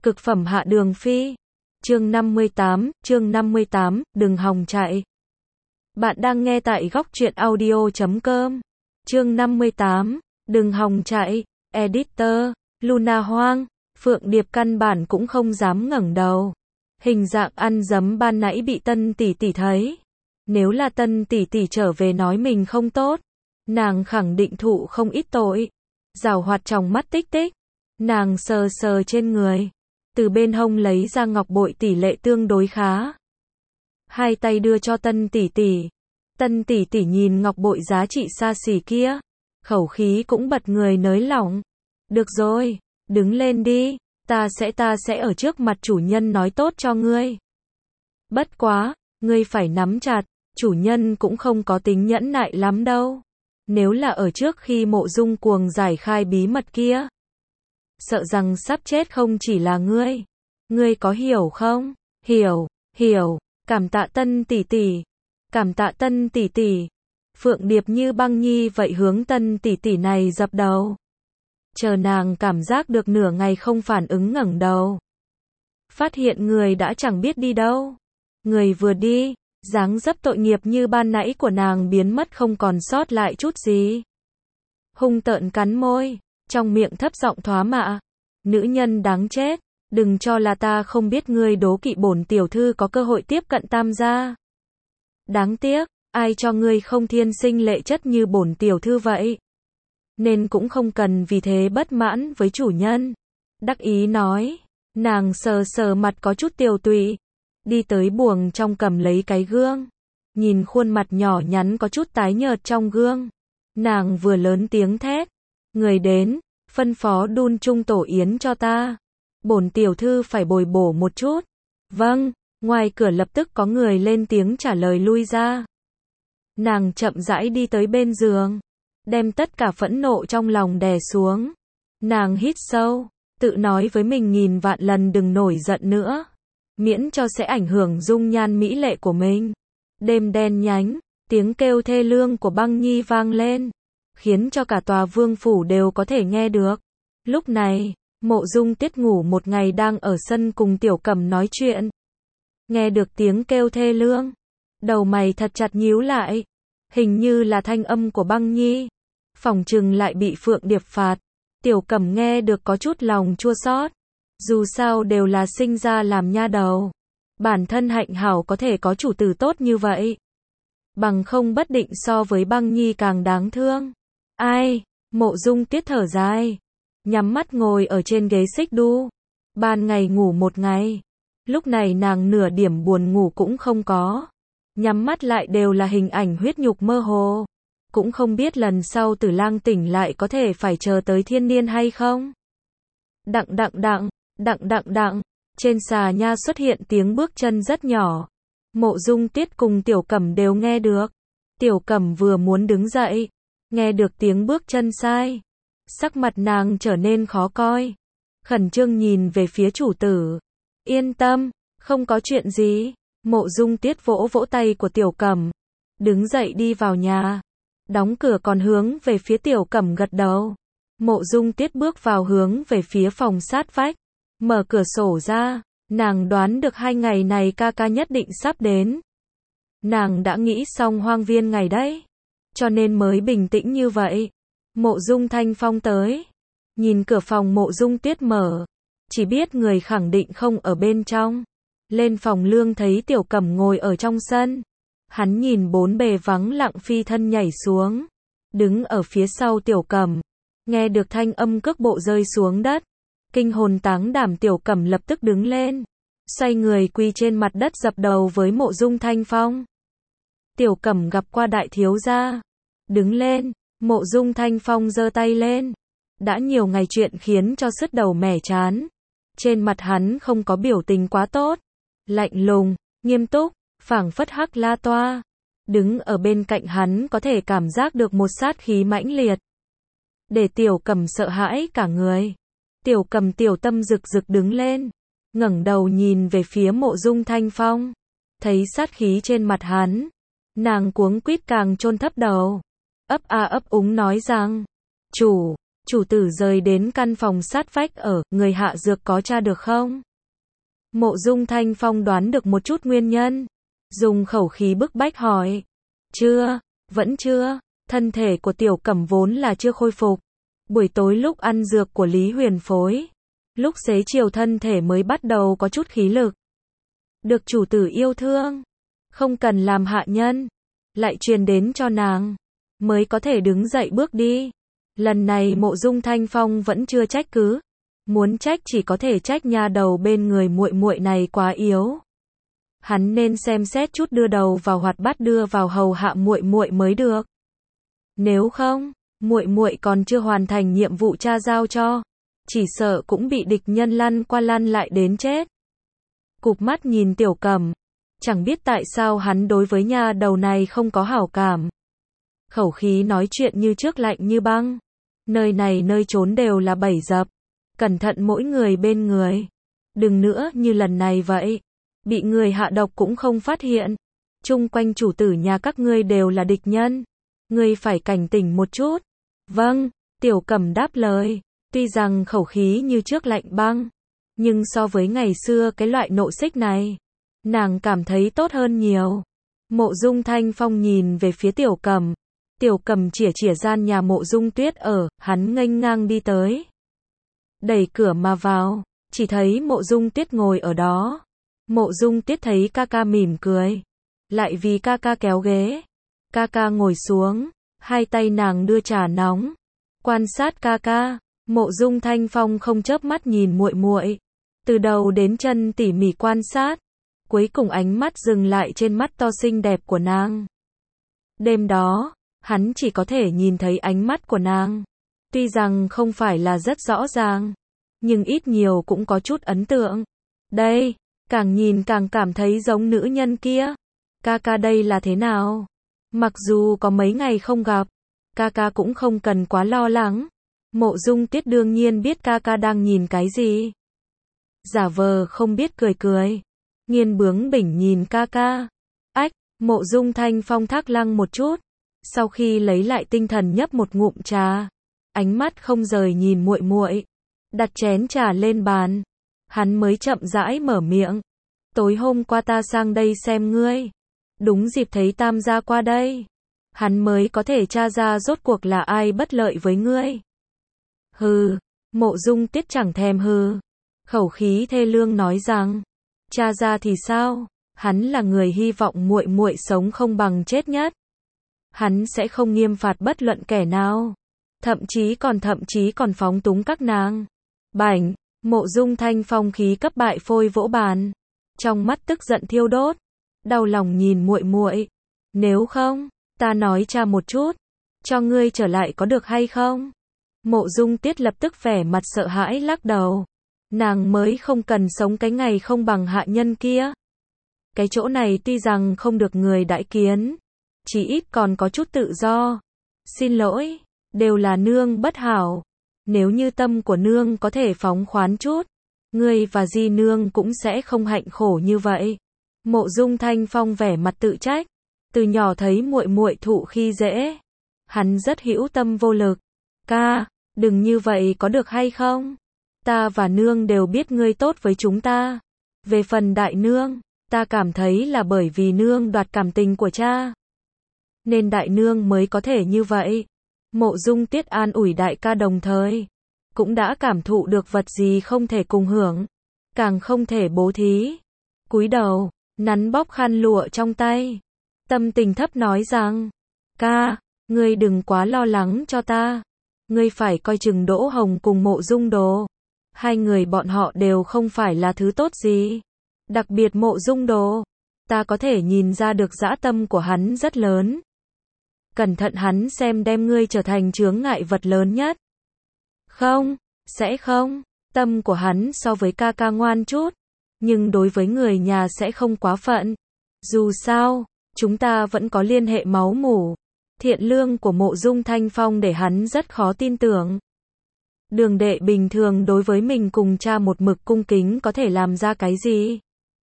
Cực phẩm hạ đường phi. Chương 58, đừng hòng chạy. Bạn đang nghe tại góc truyện audio.com. Chương 58, đừng hòng chạy. Editor, Luna hoang. Phượng Điệp căn bản cũng không dám ngẩng đầu. Hình dạng ăn dấm ban nãy bị Tân tỷ tỷ thấy. Nếu là Tân tỷ tỷ trở về nói mình không tốt, nàng khẳng định thụ không ít tội. Giảo hoạt trong mắt tích tích. Nàng sờ sờ trên người, từ bên hông lấy ra ngọc bội tỷ lệ tương đối khá. Hai tay đưa cho Tân tỷ tỷ. Tân tỷ tỷ nhìn ngọc bội giá trị xa xỉ kia, khẩu khí cũng bật người nới lỏng. Được rồi, đứng lên đi, ta sẽ ở trước mặt chủ nhân nói tốt cho ngươi. Bất quá, ngươi phải nắm chặt, chủ nhân cũng không có tính nhẫn nại lắm đâu. Nếu là ở trước khi Mộ Dung Cuồng giải khai bí mật kia, sợ rằng sắp chết không chỉ là ngươi. Ngươi có hiểu không? Hiểu, cảm tạ Tân tỷ tỷ. Cảm tạ Tân tỷ tỷ. Phượng Điệp như băng nhi vậy hướng Tân tỷ tỷ này dập đầu. Chờ nàng cảm giác được nửa ngày không phản ứng ngẩng đầu. Phát hiện người đã chẳng biết đi đâu. Người vừa đi, dáng dấp tội nghiệp như ban nãy của nàng biến mất không còn sót lại chút gì. Hung tợn cắn môi, trong miệng thấp giọng thoá mạ. Nữ nhân đáng chết, đừng cho là ta không biết ngươi đố kỵ bổn tiểu thư có cơ hội tiếp cận Tam gia. Đáng tiếc, ai cho ngươi không thiên sinh lệ chất như bổn tiểu thư vậy. Nên cũng không cần vì thế bất mãn với chủ nhân. Đắc ý nói, nàng sờ sờ mặt có chút tiều tụy, đi tới buồng trong cầm lấy cái gương. Nhìn khuôn mặt nhỏ nhắn có chút tái nhợt trong gương, nàng vừa lớn tiếng thét. Người đến, phân phó đun chung tổ yến cho ta. Bổn tiểu thư phải bồi bổ một chút. Vâng, ngoài cửa lập tức có người lên tiếng trả lời lui ra. Nàng chậm rãi đi tới bên giường, đem tất cả phẫn nộ trong lòng đè xuống. Nàng hít sâu, tự nói với mình nghìn vạn lần đừng nổi giận nữa, miễn cho sẽ ảnh hưởng dung nhan mỹ lệ của mình. Đêm đen nhánh, tiếng kêu thê lương của băng nhi vang lên, khiến cho cả tòa vương phủ đều có thể nghe được. Lúc này, Mộ Dung Tiết ngủ một ngày đang ở sân cùng Tiểu Cẩm nói chuyện. Nghe được tiếng kêu thê lương, đầu mày thật chặt nhíu lại. Hình như là thanh âm của băng nhi. Phỏng chừng lại bị Phượng Điệp phạt. Tiểu Cẩm nghe được có chút lòng chua xót. Dù sao đều là sinh ra làm nha đầu. Bản thân hạnh hảo có thể có chủ tử tốt như vậy. Bằng không bất định so với băng nhi càng đáng thương. Ai? Mộ Dung Tiết thở dài, nhắm mắt ngồi ở trên ghế xích đu. Ban ngày ngủ một ngày, lúc này nàng nửa điểm buồn ngủ cũng không có. Nhắm mắt lại đều là hình ảnh huyết nhục mơ hồ. Cũng không biết lần sau Tử Lang tỉnh lại có thể phải chờ tới thiên niên hay không. Đặng. Trên xà nha xuất hiện tiếng bước chân rất nhỏ. Mộ Dung Tiết cùng Tiểu Cẩm đều nghe được. Tiểu Cẩm vừa muốn đứng dậy, nghe được tiếng bước chân sai. Sắc mặt nàng trở nên khó coi. Khẩn trương nhìn về phía chủ tử. Yên tâm, không có chuyện gì. Mộ Dung Tiết vỗ vỗ tay của Tiểu Cẩm, đứng dậy đi vào nhà. Đóng cửa còn hướng về phía Tiểu Cẩm gật đầu. Mộ Dung Tiết bước vào hướng về phía phòng sát vách, mở cửa sổ ra. Nàng đoán được 2 ngày này ca ca nhất định sắp đến. Nàng đã nghĩ xong hoang viên ngày đấy, cho nên mới bình tĩnh như vậy. Mộ Dung Thanh Phong tới, nhìn cửa phòng Mộ Dung Tiết mở, chỉ biết người khẳng định không ở bên trong. Lên phòng lương thấy Tiểu Cẩm ngồi ở trong sân. Hắn nhìn bốn bề vắng lặng phi thân nhảy xuống, đứng ở phía sau Tiểu Cẩm. Nghe được thanh âm cước bộ rơi xuống đất, kinh hồn táng đảm Tiểu Cẩm lập tức đứng lên, xoay người quỳ trên mặt đất dập đầu với Mộ Dung Thanh Phong. Tiểu Cẩm gặp qua đại thiếu gia. Đứng lên. Mộ Dung Thanh Phong giơ tay lên. Đã nhiều ngày chuyện khiến cho sứt đầu mẻ chán. Trên mặt hắn không có biểu tình quá tốt, lạnh lùng, nghiêm túc, phảng phất hắc la toa. Đứng ở bên cạnh hắn có thể cảm giác được một sát khí mãnh liệt, để Tiểu Cẩm sợ hãi cả người. Tiểu Cẩm tiểu tâm rực rực đứng lên, ngẩng đầu nhìn về phía Mộ Dung Thanh Phong, thấy sát khí trên mặt hắn, nàng cuống quýt càng chôn thấp đầu, ấp a ấp úng nói rằng, chủ, Chủ tử rời đến căn phòng sát vách ở, người hạ dược có tra được không? Mộ Dung Thanh Phong đoán được một chút nguyên nhân. Dùng khẩu khí bức bách hỏi. Chưa, vẫn chưa. Thân thể của Tiểu Cẩm vốn là chưa khôi phục. Buổi tối lúc ăn dược của Lý Huyền phối. Lúc xế chiều thân thể mới bắt đầu có chút khí lực. Được chủ tử yêu thương. Không cần làm hạ nhân. Lại truyền đến cho nàng. Mới có thể đứng dậy bước đi. Lần này Mộ Dung Thanh Phong vẫn chưa trách cứ. Muốn trách chỉ có thể trách nha đầu bên người muội muội này quá yếu. Hắn nên xem xét chút đưa đầu vào hoạt bát đưa vào hầu hạ muội muội mới được. Nếu không, muội muội còn chưa hoàn thành nhiệm vụ cha giao cho, chỉ sợ cũng bị địch nhân lăn qua lăn lại đến chết. Cụp mắt nhìn Tiểu Cẩm, chẳng biết tại sao hắn đối với nha đầu này không có hảo cảm. Khẩu khí nói chuyện như trước lạnh như băng. Nơi này nơi trốn đều là bẫy dập. Cẩn thận mỗi người bên người. Đừng nữa như lần này vậy. Bị người hạ độc cũng không phát hiện. Chung quanh chủ tử nhà các ngươi đều là địch nhân. Ngươi phải cảnh tỉnh một chút. Vâng, Tiểu Cẩm đáp lời. Tuy rằng khẩu khí như trước lạnh băng. Nhưng so với ngày xưa cái loại nộ xích này. Nàng cảm thấy tốt hơn nhiều. Mộ Dung Thanh Phong nhìn về phía Tiểu Cẩm. Tiểu Cẩm chỉa chỉa gian nhà Mộ Dung Tuyết ở, hắn nghênh ngang đi tới. Đẩy cửa mà vào, chỉ thấy Mộ Dung Tuyết ngồi ở đó. Mộ Dung Tuyết thấy ca ca mỉm cười. Lại vì ca ca kéo ghế. Ca ca ngồi xuống, hai tay nàng đưa trà nóng. Quan sát ca ca, Mộ Dung Thanh Phong không chớp mắt nhìn muội muội. Từ đầu đến chân tỉ mỉ quan sát. Cuối cùng ánh mắt dừng lại trên mắt to xinh đẹp của nàng. Đêm đó, hắn chỉ có thể nhìn thấy ánh mắt của nàng. Tuy rằng không phải là rất rõ ràng, nhưng ít nhiều cũng có chút ấn tượng. Đây, càng nhìn càng cảm thấy giống nữ nhân kia. Ca ca đây là thế nào? Mặc dù có mấy ngày không gặp, ca ca cũng không cần quá lo lắng. Mộ Dung Tuyết đương nhiên biết ca ca đang nhìn cái gì. Giả vờ không biết cười cười. Nghiên bướng bỉnh nhìn ca ca. Ách, Mộ Dung Thanh Phong thác lăng một chút. Sau khi lấy lại tinh thần nhấp một ngụm trà, ánh mắt không rời nhìn muội muội, đặt chén trà lên bàn, hắn mới chậm rãi mở miệng. Tối hôm qua ta sang đây xem ngươi, đúng dịp thấy Tam gia qua đây, hắn mới có thể tra ra rốt cuộc là ai bất lợi với ngươi. Hừ, Mộ Dung Tuyết chẳng thèm hừ, khẩu khí thê lương nói rằng, tra ra thì sao? Hắn là người hy vọng muội muội sống không bằng chết nhất. Hắn sẽ không nghiêm phạt bất luận kẻ nào, thậm chí còn phóng túng các nàng. Bảnh, Mộ Dung Thanh Phong khí cấp bại phôi vỗ bàn, trong mắt tức giận thiêu đốt, đau lòng nhìn muội muội. Nếu không, ta nói cha một chút, cho ngươi trở lại có được hay không? Mộ Dung Tuyết lập tức vẻ mặt sợ hãi lắc đầu. Nàng mới không cần sống cái ngày không bằng hạ nhân kia. Cái chỗ này tuy rằng không được người đãi kiến, chỉ ít còn có chút tự do. Xin lỗi, đều là nương bất hảo. Nếu như tâm của nương có thể phóng khoán chút, ngươi và di nương cũng sẽ không hạnh khổ như vậy. Mộ Dung Thanh Phong vẻ mặt tự trách, từ nhỏ thấy muội muội thụ khi dễ, hắn rất hữu tâm vô lực. Ca, đừng như vậy có được hay không? Ta và nương đều biết ngươi tốt với chúng ta. Về phần đại nương, ta cảm thấy là bởi vì nương đoạt cảm tình của cha, nên đại nương mới có thể như vậy. Mộ Dung Tuyết an ủi đại ca đồng thời, cũng đã cảm thụ được vật gì không thể cùng hưởng, càng không thể bố thí. Cúi đầu, nắn bóp khăn lụa trong tay, tâm tình thấp nói rằng, ca, ngươi đừng quá lo lắng cho ta. Ngươi phải coi chừng Đỗ Hồng cùng Mộ Dung Đồ. Hai người bọn họ đều không phải là thứ tốt gì. Đặc biệt Mộ Dung Đồ, ta có thể nhìn ra được dã tâm của hắn rất lớn. Cẩn thận hắn xem đem ngươi trở thành chướng ngại vật lớn nhất. Không, sẽ không. Tâm của hắn so với ca ca ngoan chút, nhưng đối với người nhà sẽ không quá phận. Dù sao, chúng ta vẫn có liên hệ máu mủ. Thiện lương của Mộ Dung Thanh Phong để hắn rất khó tin tưởng. Đường đệ bình thường đối với mình cùng cha một mực cung kính có thể làm ra cái gì?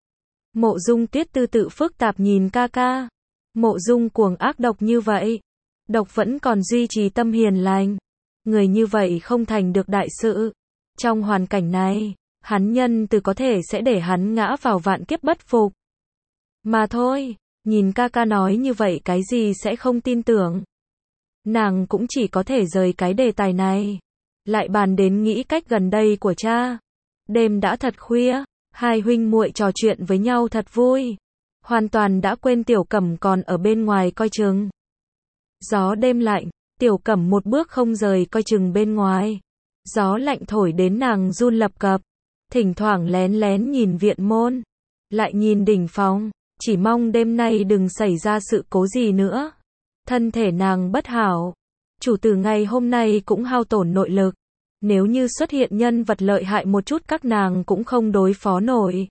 Mộ Dung Tuyết tư tự phức tạp nhìn ca ca. Mộ Dung cuồng ác độc như vậy, độc vẫn còn duy trì tâm hiền lành. người như vậy không thành được đại sự. Trong hoàn cảnh này, hắn nhân từ có thể sẽ để hắn ngã vào vạn kiếp bất phục. Mà thôi, nhìn ca ca nói như vậy cái gì sẽ không tin tưởng. Nàng cũng chỉ có thể rời cái đề tài này. Lại bàn đến nghĩ cách gần đây của cha. Đêm đã thật khuya, hai huynh muội trò chuyện với nhau thật vui. Hoàn toàn đã quên Tiểu Cẩm còn ở bên ngoài coi chừng. Gió đêm lạnh, Tiểu Cẩm một bước không rời coi chừng bên ngoài. Gió lạnh thổi đến nàng run lập cập. Thỉnh thoảng lén lén nhìn viện môn. Lại nhìn đỉnh phòng. Chỉ mong đêm nay đừng xảy ra sự cố gì nữa. Thân thể nàng bất hảo. Chủ tử ngày hôm nay cũng hao tổn nội lực. Nếu như xuất hiện nhân vật lợi hại một chút các nàng cũng không đối phó nổi.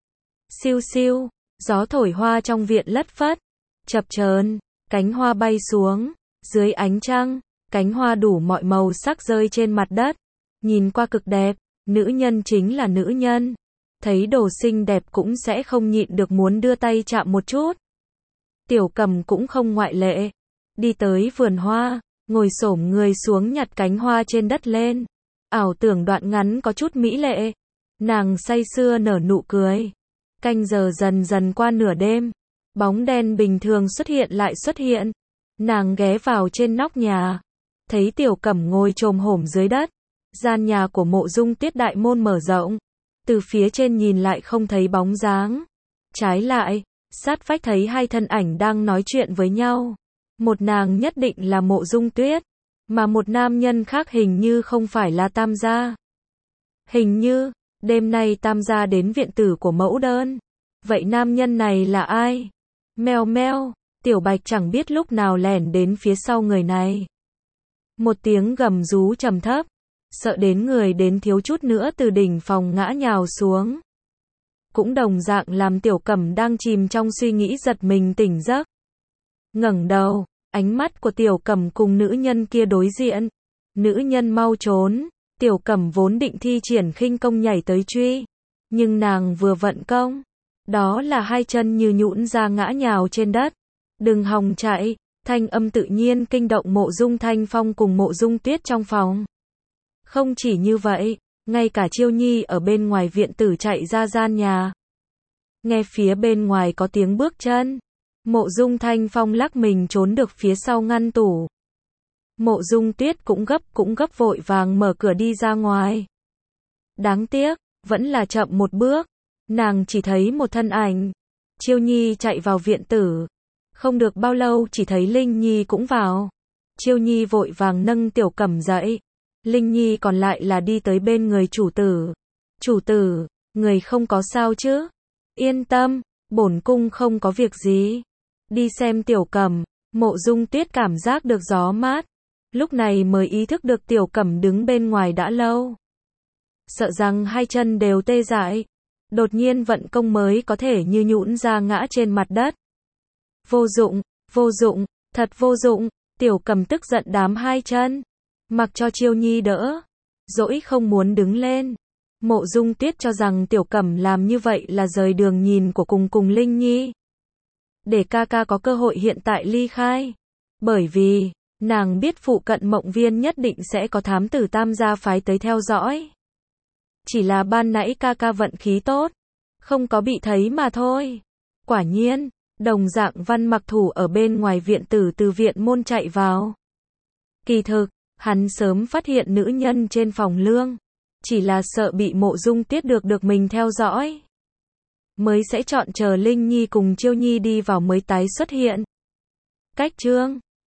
Siêu siêu, gió thổi hoa trong viện lất phất. Chập chờn, cánh hoa bay xuống. Dưới ánh trăng, cánh hoa đủ mọi màu sắc rơi trên mặt đất. Nhìn qua cực đẹp, nữ nhân chính là nữ nhân. Thấy đồ xinh đẹp cũng sẽ không nhịn được muốn đưa tay chạm một chút. Tiểu Cẩm cũng không ngoại lệ. Đi tới vườn hoa, ngồi xổm người xuống nhặt cánh hoa trên đất lên. Ảo tưởng đoạn ngắn có chút mỹ lệ. Nàng say sưa nở nụ cười. Canh giờ dần dần qua nửa đêm. Bóng đen bình thường xuất hiện lại xuất hiện. Nàng ghé vào trên nóc nhà. Thấy Tiểu Cẩm ngồi chồm hổm dưới đất. Gian nhà của Mộ Dung Tuyết đại môn mở rộng. Từ phía trên nhìn lại không thấy bóng dáng. Trái lại, sát vách thấy hai thân ảnh đang nói chuyện với nhau. Một nàng nhất định là Mộ Dung Tuyết. Mà một nam nhân khác hình như không phải là Tam gia. Hình như, đêm nay Tam gia đến viện tử của mẫu đơn. Vậy nam nhân này là ai? Meo meo, Tiểu Bạch chẳng biết lúc nào lẻn đến phía sau người này. Một tiếng gầm rú trầm thấp. Sợ đến người đến thiếu chút nữa từ đỉnh phòng ngã nhào xuống. Cũng đồng dạng làm Tiểu Cẩm đang chìm trong suy nghĩ giật mình tỉnh giấc. Ngẩng đầu, ánh mắt của Tiểu Cẩm cùng nữ nhân kia đối diện. Nữ nhân mau trốn, Tiểu Cẩm vốn định thi triển khinh công nhảy tới truy. Nhưng nàng vừa vận công, đó là hai chân như nhũn ra ngã nhào trên đất. Đừng hòng chạy, thanh âm tự nhiên kinh động Mộ Dung Thanh Phong cùng Mộ Dung Tuyết trong phòng. Không chỉ như vậy, ngay cả Chiêu Nhi ở bên ngoài viện tử chạy ra gian nhà. Nghe phía bên ngoài có tiếng bước chân. Mộ Dung Thanh Phong lắc mình trốn được phía sau ngăn tủ. Mộ Dung Tuyết cũng gấp vội vàng mở cửa đi ra ngoài. Đáng tiếc, vẫn là chậm một bước. Nàng chỉ thấy một thân ảnh. Chiêu Nhi chạy vào viện tử. Không được bao lâu chỉ thấy Linh Nhi cũng vào. Chiêu Nhi vội vàng nâng Tiểu Cẩm dậy. Linh Nhi còn lại là đi tới bên người chủ tử. Chủ tử, người không có sao chứ? Yên tâm, bổn cung không có việc gì. Đi xem Tiểu Cẩm. Mộ Dung Tuyết cảm giác được gió mát. Lúc này mới ý thức được Tiểu Cẩm đứng bên ngoài đã lâu. Sợ rằng hai chân đều tê dại. Đột nhiên vận công mới có thể như nhũn ra ngã trên mặt đất. Vô dụng, thật vô dụng. Tiểu Cẩm tức giận đám hai chân. Mặc cho Chiêu Nhi đỡ. Dỗi không muốn đứng lên. Mộ Dung Tuyết cho rằng Tiểu Cẩm làm như vậy là rời đường nhìn của cùng Linh Nhi. Để ca ca có cơ hội hiện tại ly khai. Bởi vì, nàng biết phụ cận Mộng Viên nhất định sẽ có thám tử Tam gia phái tới theo dõi. Chỉ là ban nãy ca ca vận khí tốt. Không có bị thấy mà thôi. Quả nhiên, đồng dạng Văn Mặc Thủ ở bên ngoài viện tử từ viện môn chạy vào. Kỳ thực, hắn sớm phát hiện nữ nhân trên phòng lương. Chỉ là sợ bị Mộ Dung Tuyết được mình theo dõi. Mới sẽ chọn chờ Linh Nhi cùng Chiêu Nhi đi vào mới tái xuất hiện. Cách chương